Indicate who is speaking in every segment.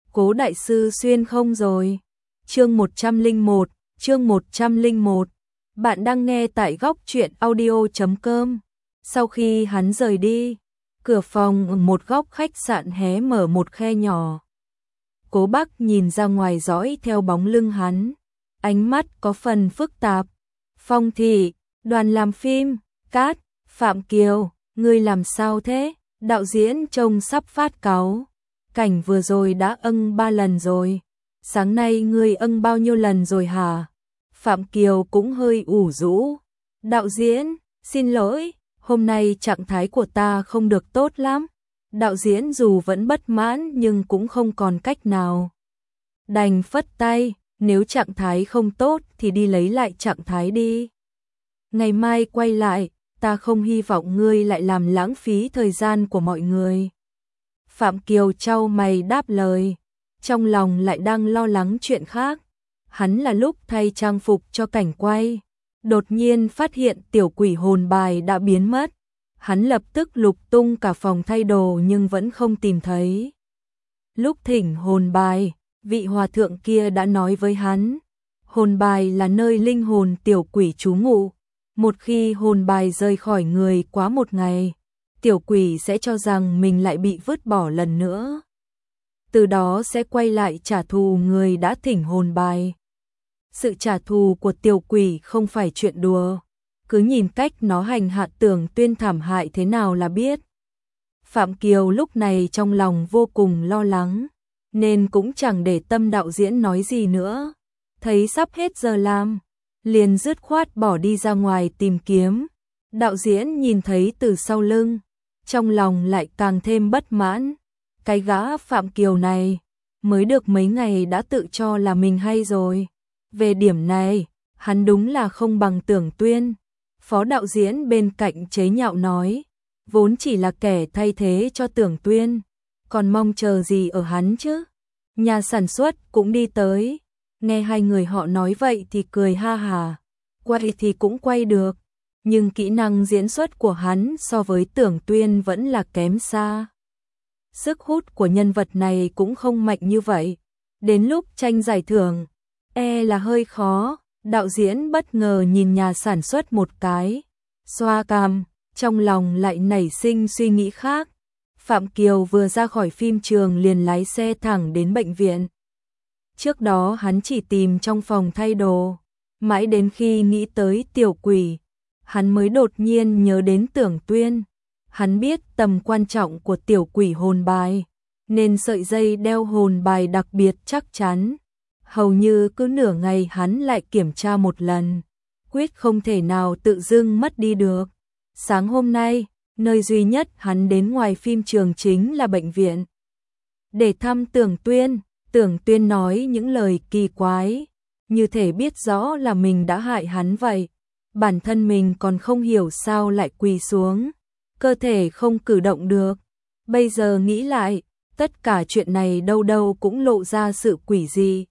Speaker 1: Cố đại sư xuyên không rồi. Chương 101, chương 101. Bạn đang nghe tại góc truyện audio.com. Sau khi hắn rời đi, cửa phòng ở một góc khách sạn hé mở một khe nhỏ. Cố Bắc nhìn ra ngoài dõi theo bóng lưng hắn, ánh mắt có phần phức tạp. Phong thị, đoàn làm phim, cát, Phạm Kiều, ngươi làm sao thế? Đạo diễn trông sắp phát cáu. Cảnh vừa rồi đã 3 lần rồi. Sáng nay ngươi bao nhiêu lần rồi hả? Phạm Kiều cũng hơi ủ rũ. Đạo diễn, xin lỗi, hôm nay trạng thái của ta không được tốt lắm. Đạo diễn dù vẫn bất mãn nhưng cũng không còn cách nào. Đành phất tay, nếu trạng thái không tốt thì đi lấy lại trạng thái đi. Ngày mai quay lại, ta không hy vọng ngươi lại làm lãng phí thời gian của mọi người. Phạm Kiều chau mày đáp lời, trong lòng lại đang lo lắng chuyện khác. Hắn là lúc thay trang phục cho cảnh quay, đột nhiên phát hiện tiểu quỷ hồn bài đã biến mất. Hắn lập tức lục tung cả phòng thay đồ nhưng vẫn không tìm thấy. Lúc thỉnh hồn bài, vị hòa thượng kia đã nói với hắn, hồn bài là nơi linh hồn tiểu quỷ trú ngụ. Một khi hồn bài rời khỏi người quá một ngày, tiểu quỷ sẽ cho rằng mình lại bị vứt bỏ lần nữa. Từ đó sẽ quay lại trả thù người đã thỉnh hồn bài. Sự trả thù của tiểu quỷ không phải chuyện đùa, cứ nhìn cách nó hành hạ Tưởng Tuyên thảm hại thế nào là biết. Phạm Kiều lúc này trong lòng vô cùng lo lắng, nên cũng chẳng để tâm đạo diễn nói gì nữa. Thấy sắp hết giờ làm, liền dứt khoát bỏ đi ra ngoài tìm kiếm. Đạo diễn nhìn thấy từ sau lưng, trong lòng lại càng thêm bất mãn. Cái gã Phạm Kiều này, mới được mấy ngày đã tự cho là mình hay rồi. Về điểm này, hắn đúng là không bằng Tưởng Tuyên. Phó đạo diễn bên cạnh chế nhạo nói, vốn chỉ là kẻ thay thế cho Tưởng Tuyên, còn mong chờ gì ở hắn chứ. Nhà sản xuất cũng đi tới, nghe hai người họ nói vậy thì cười ha hà. Quay thì cũng quay được, nhưng kỹ năng diễn xuất của hắn so với Tưởng Tuyên vẫn là kém xa. Sức hút của nhân vật này cũng không mạnh như vậy. Đến lúc tranh giải thưởng, là hơi khó. Đạo diễn bất ngờ nhìn nhà sản xuất một cái, xoa cằm, trong lòng lại nảy sinh suy nghĩ khác. Phạm Kiều vừa ra khỏi phim trường liền lái xe thẳng đến bệnh viện. Trước đó hắn chỉ tìm trong phòng thay đồ, mãi đến khi nghĩ tới tiểu quỷ, hắn mới đột nhiên nhớ đến Tưởng Tuyên. Hắn biết tầm quan trọng của tiểu quỷ hồn bài, nên sợi dây đeo hồn bài đặc biệt chắc chắn. Hầu như cứ nửa ngày hắn lại kiểm tra một lần, quyết không thể nào tự dưng mất đi được. Sáng hôm nay, nơi duy nhất hắn đến ngoài phim trường chính là bệnh viện. Để thăm Tưởng Tuyên, Tưởng Tuyên nói những lời kỳ quái, như thể biết rõ là mình đã hại hắn vậy. Bản thân mình còn không hiểu sao lại quỳ xuống, cơ thể không cử động được. Bây giờ nghĩ lại, tất cả chuyện này đâu đâu cũng lộ ra sự quỷ dị.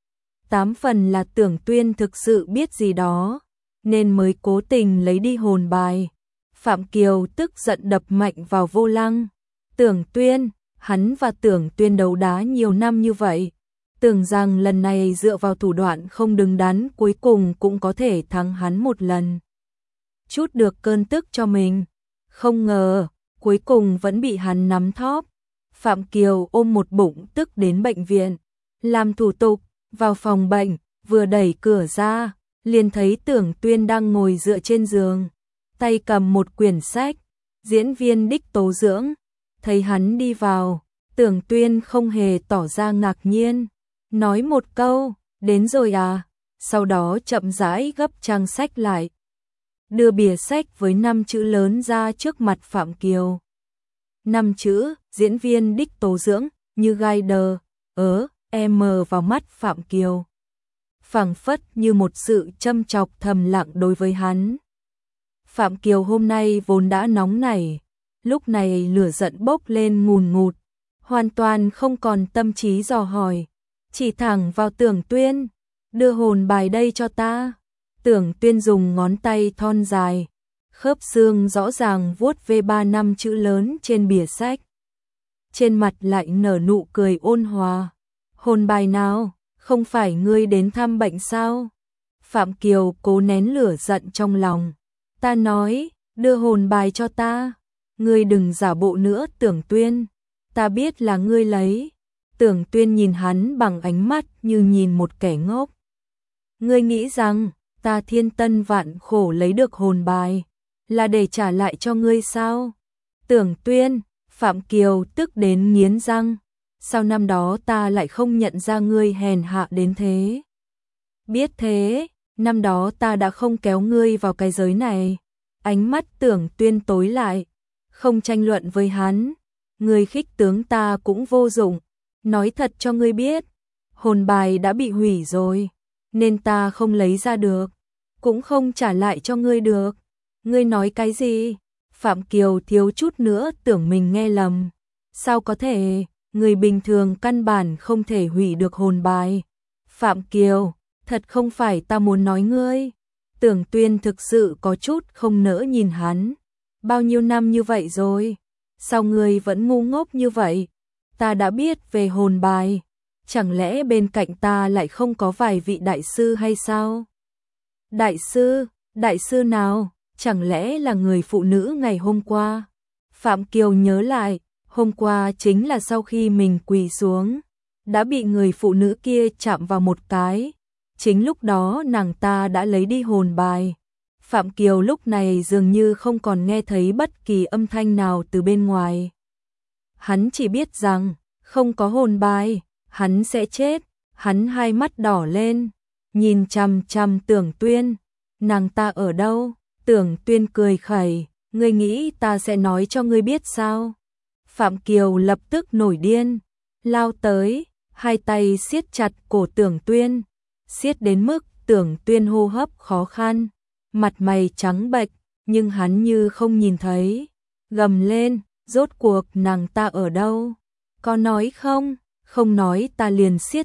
Speaker 1: 8 phần là Tưởng Tuyên thực sự biết gì đó, nên mới cố tình lấy đi hồn bài. Phạm Kiều tức giận đập mạnh vào vô lăng. Tưởng Tuyên, hắn và Tưởng Tuyên đấu đá nhiều năm như vậy, tưởng rằng lần này dựa vào thủ đoạn không đứng đắn cuối cùng cũng có thể thắng hắn một lần. Chút được cơn tức cho mình, không ngờ, cuối cùng vẫn bị hắn nắm thóp. Phạm Kiều ôm một bụng tức đến bệnh viện, làm thủ tục. Vào phòng bệnh, vừa đẩy cửa ra, liền thấy Tưởng Tuyên đang ngồi dựa trên giường, tay cầm một quyển sách. Diễn viên Đích Tố Dưỡng, thấy hắn đi vào, Tưởng Tuyên không hề tỏ ra ngạc nhiên, nói một câu, đến rồi à, sau đó chậm rãi gấp trang sách lại. Đưa bìa sách với 5 chữ lớn ra trước mặt Phạm Kiều. 5 chữ, diễn viên Đích Tố Dưỡng, như gai đờ, mờ vào mắt Phạm Kiều, phảng phất như một sự châm chọc thầm lặng đối với hắn. Phạm Kiều hôm nay vốn đã nóng nảy, lúc này lửa giận bốc lên ngùn ngụt, hoàn toàn không còn tâm trí dò hỏi, chỉ thẳng vào Tưởng Tuyên, đưa hồn bài đây cho ta. Tưởng Tuyên dùng ngón tay thon dài, khớp xương rõ ràng vuốt về 3 5 chữ lớn trên bìa sách. Trên mặt lại nở nụ cười ôn hòa. Hồn bài nào, không phải ngươi đến thăm bệnh sao? Phạm Kiều cố nén lửa giận trong lòng. Ta nói, đưa hồn bài cho ta. Ngươi đừng giả bộ nữa Tưởng Tuyên. Ta biết là ngươi lấy. Tưởng Tuyên nhìn hắn bằng ánh mắt như nhìn một kẻ ngốc. Ngươi nghĩ rằng, ta thiên tân vạn khổ lấy được hồn bài, là để trả lại cho ngươi sao? Tưởng Tuyên, Phạm Kiều tức đến nghiến răng. Sao năm đó ta lại không nhận ra ngươi hèn hạ đến thế? Biết thế, năm đó ta đã không kéo ngươi vào cái giới này. Ánh mắt Tưởng Tuyên tối lại, không tranh luận với hắn. Ngươi khích tướng ta cũng vô dụng. Nói thật cho ngươi biết, hồn bài đã bị hủy rồi, nên ta không lấy ra được, cũng không trả lại cho ngươi được. Ngươi nói cái gì? Phạm Kiều thiếu chút nữa tưởng mình nghe lầm. Sao có thể, người bình thường căn bản không thể hủy được hồn bài. Phạm Kiều, thật không phải ta muốn nói ngươi. Tưởng Tuyên thực sự có chút không nỡ nhìn hắn. Bao nhiêu năm như vậy rồi, sao ngươi vẫn ngu ngốc như vậy? Ta đã biết về hồn bài, chẳng lẽ bên cạnh ta lại không có vài vị đại sư hay sao? Đại sư nào? Chẳng lẽ là người phụ nữ ngày hôm qua? Phạm Kiều nhớ lại, hôm qua chính là sau khi mình quỳ xuống, đã bị người phụ nữ kia chạm vào một cái. Chính lúc đó nàng ta đã lấy đi hồn bài. Phạm Kiều lúc này dường như không còn nghe thấy bất kỳ âm thanh nào từ bên ngoài. Hắn chỉ biết rằng, không có hồn bài, hắn sẽ chết. Hắn hai mắt đỏ lên, nhìn chằm chằm Tưởng Tuyên. Nàng ta ở đâu? Tưởng Tuyên cười khẩy, ngươi nghĩ ta sẽ nói cho ngươi biết sao? Phạm Kiều lập tức nổi điên, lao tới, hai tay siết chặt cổ Tưởng Tuyên, siết đến mức Tưởng Tuyên hô hấp khó khăn, mặt mày trắng bệch, nhưng hắn như không nhìn thấy, gầm lên, rốt cuộc nàng ta ở đâu? Có nói không? Không nói ta liền siết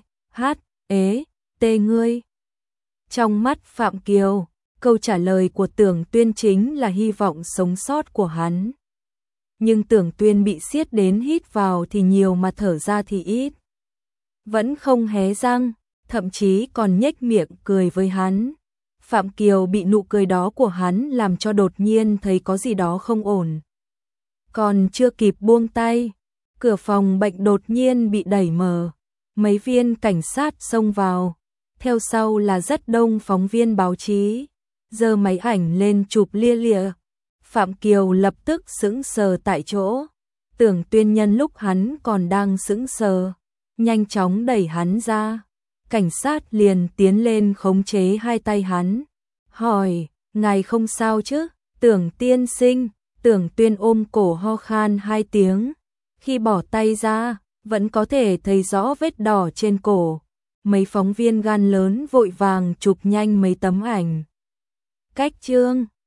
Speaker 1: tê ngươi. Trong mắt Phạm Kiều, câu trả lời của Tưởng Tuyên chính là hy vọng sống sót của hắn. Nhưng Tưởng Tuyên bị siết đến hít vào thì nhiều mà thở ra thì ít. Vẫn không hé răng, thậm chí còn nhếch miệng cười với hắn. Phạm Kiều bị nụ cười đó của hắn làm cho đột nhiên thấy có gì đó không ổn. Còn chưa kịp buông tay, cửa phòng bệnh đột nhiên bị đẩy mở. Mấy viên cảnh sát xông vào, theo sau là rất đông phóng viên báo chí, giơ máy ảnh lên chụp lia lịa. Phạm Kiều lập tức sững sờ tại chỗ. Tưởng Tuyên nhân lúc hắn còn đang sững sờ, nhanh chóng đẩy hắn ra. Cảnh sát liền tiến lên khống chế hai tay hắn, hỏi, ngài không sao chứ? Tưởng tiên sinh. Tưởng Tuyên ôm cổ ho khan hai tiếng. Khi bỏ tay ra, vẫn có thể thấy rõ vết đỏ trên cổ. Mấy phóng viên gan lớn vội vàng chụp nhanh mấy tấm ảnh. Cách chương